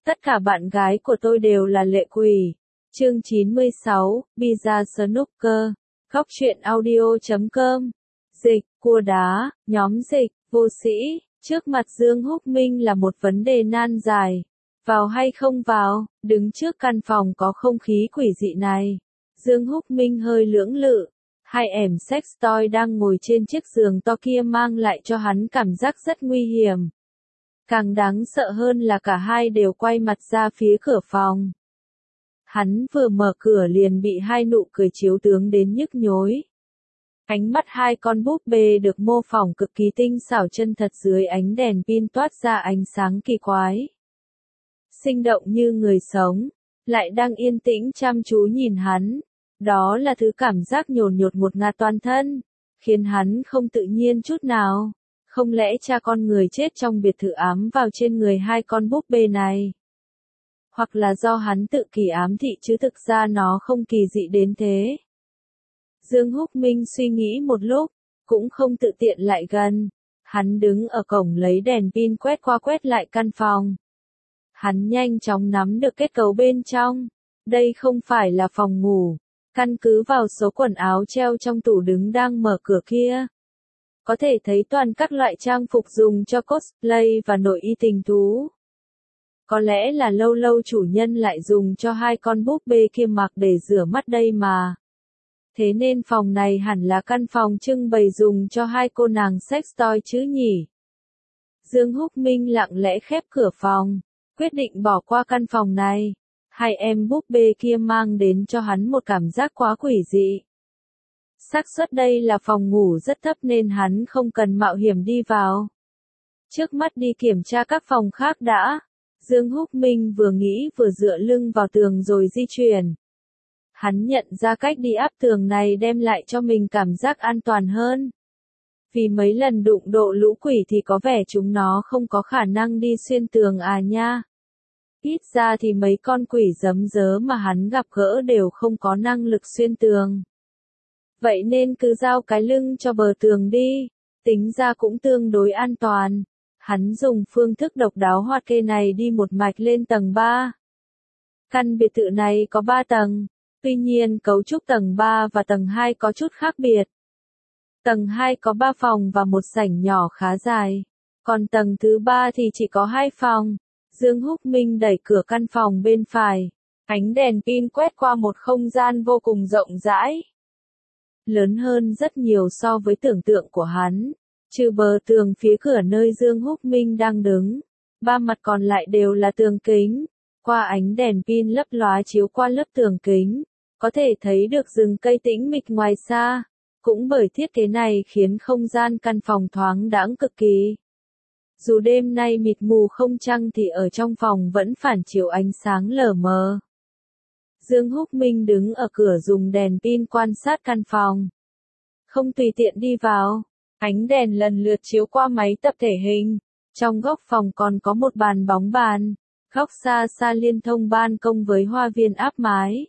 Tất cả bạn gái của tôi đều là lệ quỷ. Chương 96, Pizza Snooker, Góc truyện audio.com. Dịch, cua đá, nhóm dịch, vô sĩ, trước mặt Dương Húc Minh là một vấn đề nan giải. Vào hay không vào, đứng trước căn phòng có không khí quỷ dị này. Dương Húc Minh hơi lưỡng lự. Hai ẻm sex toy đang ngồi trên chiếc giường to kia mang lại cho hắn cảm giác rất nguy hiểm. Càng đáng sợ hơn là cả hai đều quay mặt ra phía cửa phòng. Hắn vừa mở cửa liền bị hai nụ cười chiếu tướng đến nhức nhối. Ánh mắt hai con búp bê được mô phỏng cực kỳ tinh xảo chân thật dưới ánh đèn pin toát ra ánh sáng kỳ quái. Sinh động như người sống, lại đang yên tĩnh chăm chú nhìn hắn. Đó là thứ cảm giác nhột ngột ngạt toàn thân, khiến hắn không tự nhiên chút nào. Không lẽ cha con người chết trong biệt thự ám vào trên người hai con búp bê này? Hoặc là do hắn tự kỷ ám thị chứ thực ra nó không kỳ dị đến thế. Dương Húc Minh suy nghĩ một lúc, cũng không tự tiện lại gần. Hắn đứng ở cổng lấy đèn pin quét qua quét lại căn phòng. Hắn nhanh chóng nắm được kết cấu bên trong. Đây không phải là phòng ngủ. Căn cứ vào số quần áo treo trong tủ đứng đang mở cửa kia, có thể thấy toàn các loại trang phục dùng cho cosplay và nội y tình thú. Có lẽ là lâu lâu chủ nhân lại dùng cho hai con búp bê kia mặc để rửa mắt đây mà. Thế nên phòng này hẳn là căn phòng trưng bày dùng cho hai cô nàng sex toy chứ nhỉ? Dương Húc Minh lặng lẽ khép cửa phòng, quyết định bỏ qua căn phòng này. Hai em búp bê kia mang đến cho hắn một cảm giác quá quỷ dị. Xác suất đây là phòng ngủ rất thấp nên hắn không cần mạo hiểm đi vào. Trước mắt đi kiểm tra các phòng khác đã. Dương Húc Minh vừa nghĩ vừa dựa lưng vào tường rồi di chuyển. Hắn nhận ra cách đi áp tường này đem lại cho mình cảm giác an toàn hơn. Vì mấy lần đụng độ lũ quỷ thì có vẻ chúng nó không có khả năng đi xuyên tường à nha. Ít ra thì mấy con quỷ giấm dớ mà hắn gặp gỡ đều không có năng lực xuyên tường. Vậy nên cứ giao cái lưng cho bờ tường đi, tính ra cũng tương đối an toàn. Hắn dùng phương thức độc đáo hoạt kê này đi một mạch lên tầng 3. Căn biệt thự này có 3 tầng, tuy nhiên cấu trúc tầng 3 và tầng 2 có chút khác biệt. Tầng 2 có 3 phòng và một sảnh nhỏ khá dài, còn tầng thứ 3 thì chỉ có 2 phòng. Dương Húc Minh đẩy cửa căn phòng bên phải, ánh đèn pin quét qua một không gian vô cùng rộng rãi. Lớn hơn rất nhiều so với tưởng tượng của hắn, trừ bờ tường phía cửa nơi Dương Húc Minh đang đứng. Ba mặt còn lại đều là tường kính, qua ánh đèn pin lấp lóa chiếu qua lớp tường kính, có thể thấy được rừng cây tĩnh mịch ngoài xa. Cũng bởi thiết kế này khiến không gian căn phòng thoáng đãng cực kỳ. Dù đêm nay mịt mù không trăng thì ở trong phòng vẫn phản chiếu ánh sáng lờ mờ. Dương Húc Minh đứng ở cửa dùng đèn pin quan sát căn phòng. Không tùy tiện đi vào, ánh đèn lần lượt chiếu qua máy tập thể hình. Trong góc phòng còn có một bàn bóng bàn, góc xa xa liên thông ban công với hoa viên áp mái.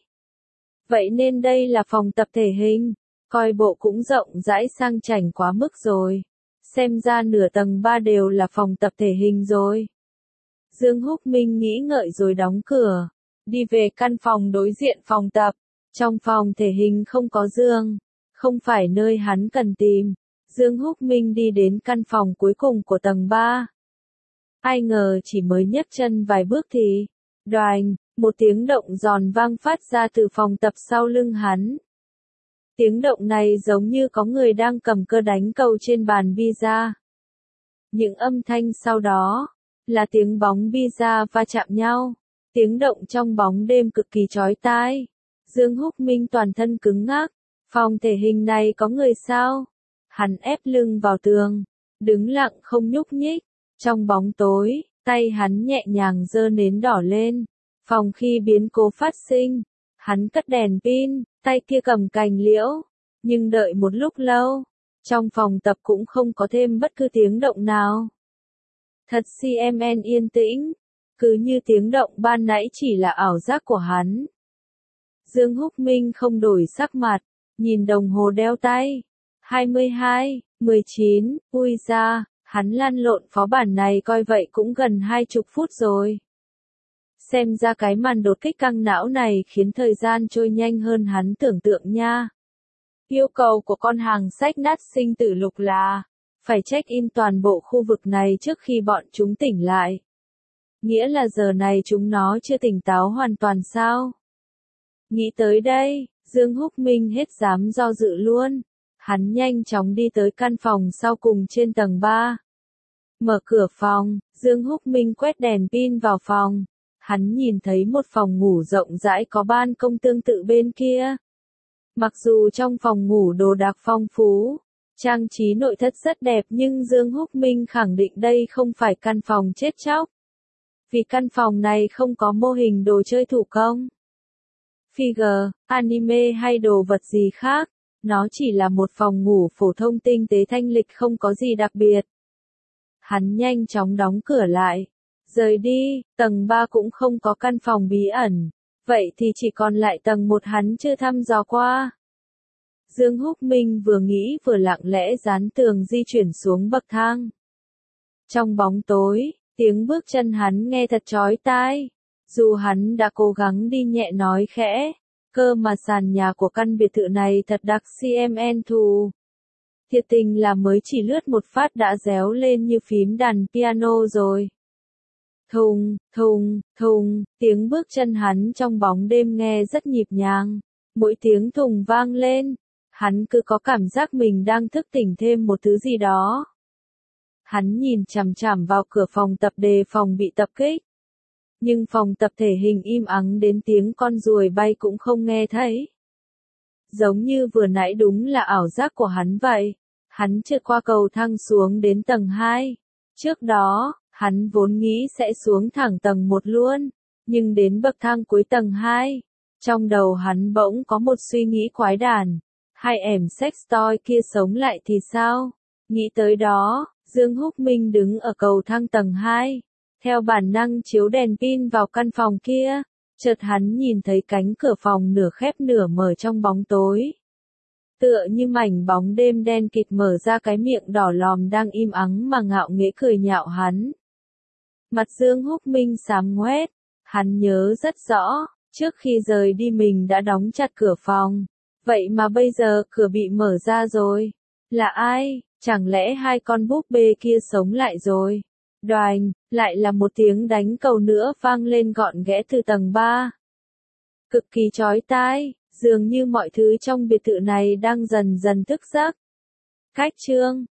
Vậy nên đây là phòng tập thể hình, coi bộ cũng rộng rãi sang chảnh quá mức rồi. Xem ra nửa tầng 3 đều là phòng tập thể hình rồi. Dương Húc Minh nghĩ ngợi rồi đóng cửa, đi về căn phòng đối diện phòng tập. Trong phòng thể hình không có giường, không phải nơi hắn cần tìm. Dương Húc Minh đi đến căn phòng cuối cùng của tầng 3. Ai ngờ chỉ mới nhấc chân vài bước thì, đoành, một tiếng động giòn vang phát ra từ phòng tập sau lưng hắn. Tiếng động này giống như có người đang cầm cơ đánh cầu trên bàn pizza. Những âm thanh sau đó là tiếng bóng pizza va chạm nhau. Tiếng động trong bóng đêm cực kỳ chói tai. Dương Húc Minh toàn thân cứng ngắc. Phòng thể hình này có người sao? Hắn ép lưng vào tường, đứng lặng không nhúc nhích. Trong bóng tối, tay hắn nhẹ nhàng giơ nến đỏ lên. Phòng khi biến cố phát sinh, hắn cất đèn pin, tay kia cầm cành liễu. Nhưng đợi một lúc lâu, trong phòng tập cũng không có thêm bất cứ tiếng động nào. Thật CMN yên tĩnh, cứ như tiếng động ban nãy chỉ là ảo giác của hắn. Dương Húc Minh không đổi sắc mặt, nhìn đồng hồ đeo tay. 22, 19, ui ra, hắn lăn lộn phó bản này coi vậy cũng gần 20 phút rồi. Xem ra cái màn đột kích căng não này khiến thời gian trôi nhanh hơn hắn tưởng tượng nha. Yêu cầu của con hàng sách nát sinh tử lục là phải check-in toàn bộ khu vực này trước khi bọn chúng tỉnh lại. Nghĩa là giờ này chúng nó chưa tỉnh táo hoàn toàn sao? Nghĩ tới đây, Dương Húc Minh hết dám do dự luôn. Hắn nhanh chóng đi tới căn phòng sau cùng trên tầng 3. Mở cửa phòng, Dương Húc Minh quét đèn pin vào phòng. Hắn nhìn thấy một phòng ngủ rộng rãi có ban công tương tự bên kia. Mặc dù trong phòng ngủ đồ đạc phong phú, trang trí nội thất rất đẹp nhưng Dương Húc Minh khẳng định đây không phải căn phòng chết chóc. Vì căn phòng này không có mô hình đồ chơi thủ công, figure, anime hay đồ vật gì khác. Nó chỉ là một phòng ngủ phổ thông tinh tế thanh lịch không có gì đặc biệt. Hắn nhanh chóng đóng cửa lại. Rời đi, tầng 3 cũng không có căn phòng bí ẩn. Vậy thì chỉ còn lại tầng 1 hắn chưa thăm dò qua. Dương Húc Minh vừa nghĩ vừa lặng lẽ dán tường di chuyển xuống bậc thang. Trong bóng tối, tiếng bước chân hắn nghe thật chói tai. Dù hắn đã cố gắng đi nhẹ nói khẽ, cơ mà sàn nhà của căn biệt thự này thật đặc CMN thù. Thiệt tình là mới chỉ lướt một phát đã réo lên như phím đàn piano rồi. Thùng, thùng, thùng, tiếng bước chân hắn trong bóng đêm nghe rất nhịp nhàng. Mỗi tiếng thùng vang lên, hắn cứ có cảm giác mình đang thức tỉnh thêm một thứ gì đó. Hắn nhìn chằm chằm vào cửa phòng tập đề phòng bị tập kích. Nhưng phòng tập thể hình im ắng đến tiếng con ruồi bay cũng không nghe thấy. Giống như vừa nãy đúng là ảo giác của hắn vậy. Hắn trượt qua cầu thang xuống đến tầng 2. Trước đó, hắn vốn nghĩ sẽ xuống thẳng tầng 1 luôn. Nhưng đến bậc thang cuối tầng 2, trong đầu hắn bỗng có một suy nghĩ quái đản. Hai ẻm sex toy kia sống lại thì sao? Nghĩ tới đó, Dương Húc Minh đứng ở cầu thang tầng 2. Theo bản năng chiếu đèn pin vào căn phòng kia, chợt hắn nhìn thấy cánh cửa phòng nửa khép nửa mở trong bóng tối. Tựa như mảnh bóng đêm đen kịt mở ra cái miệng đỏ lòm đang im ắng mà ngạo nghễ cười nhạo hắn. Mặt Dương Húc Minh xám ngoét, hắn nhớ rất rõ, trước khi rời đi mình đã đóng chặt cửa phòng. Vậy mà bây giờ cửa bị mở ra rồi. Là ai? Chẳng lẽ hai con búp bê kia sống lại rồi? Đoành, lại là một tiếng đánh cầu nữa vang lên gọn ghẽ từ tầng 3. Cực kỳ chói tai, dường như mọi thứ trong biệt thự này đang dần dần thức giấc. Cách chương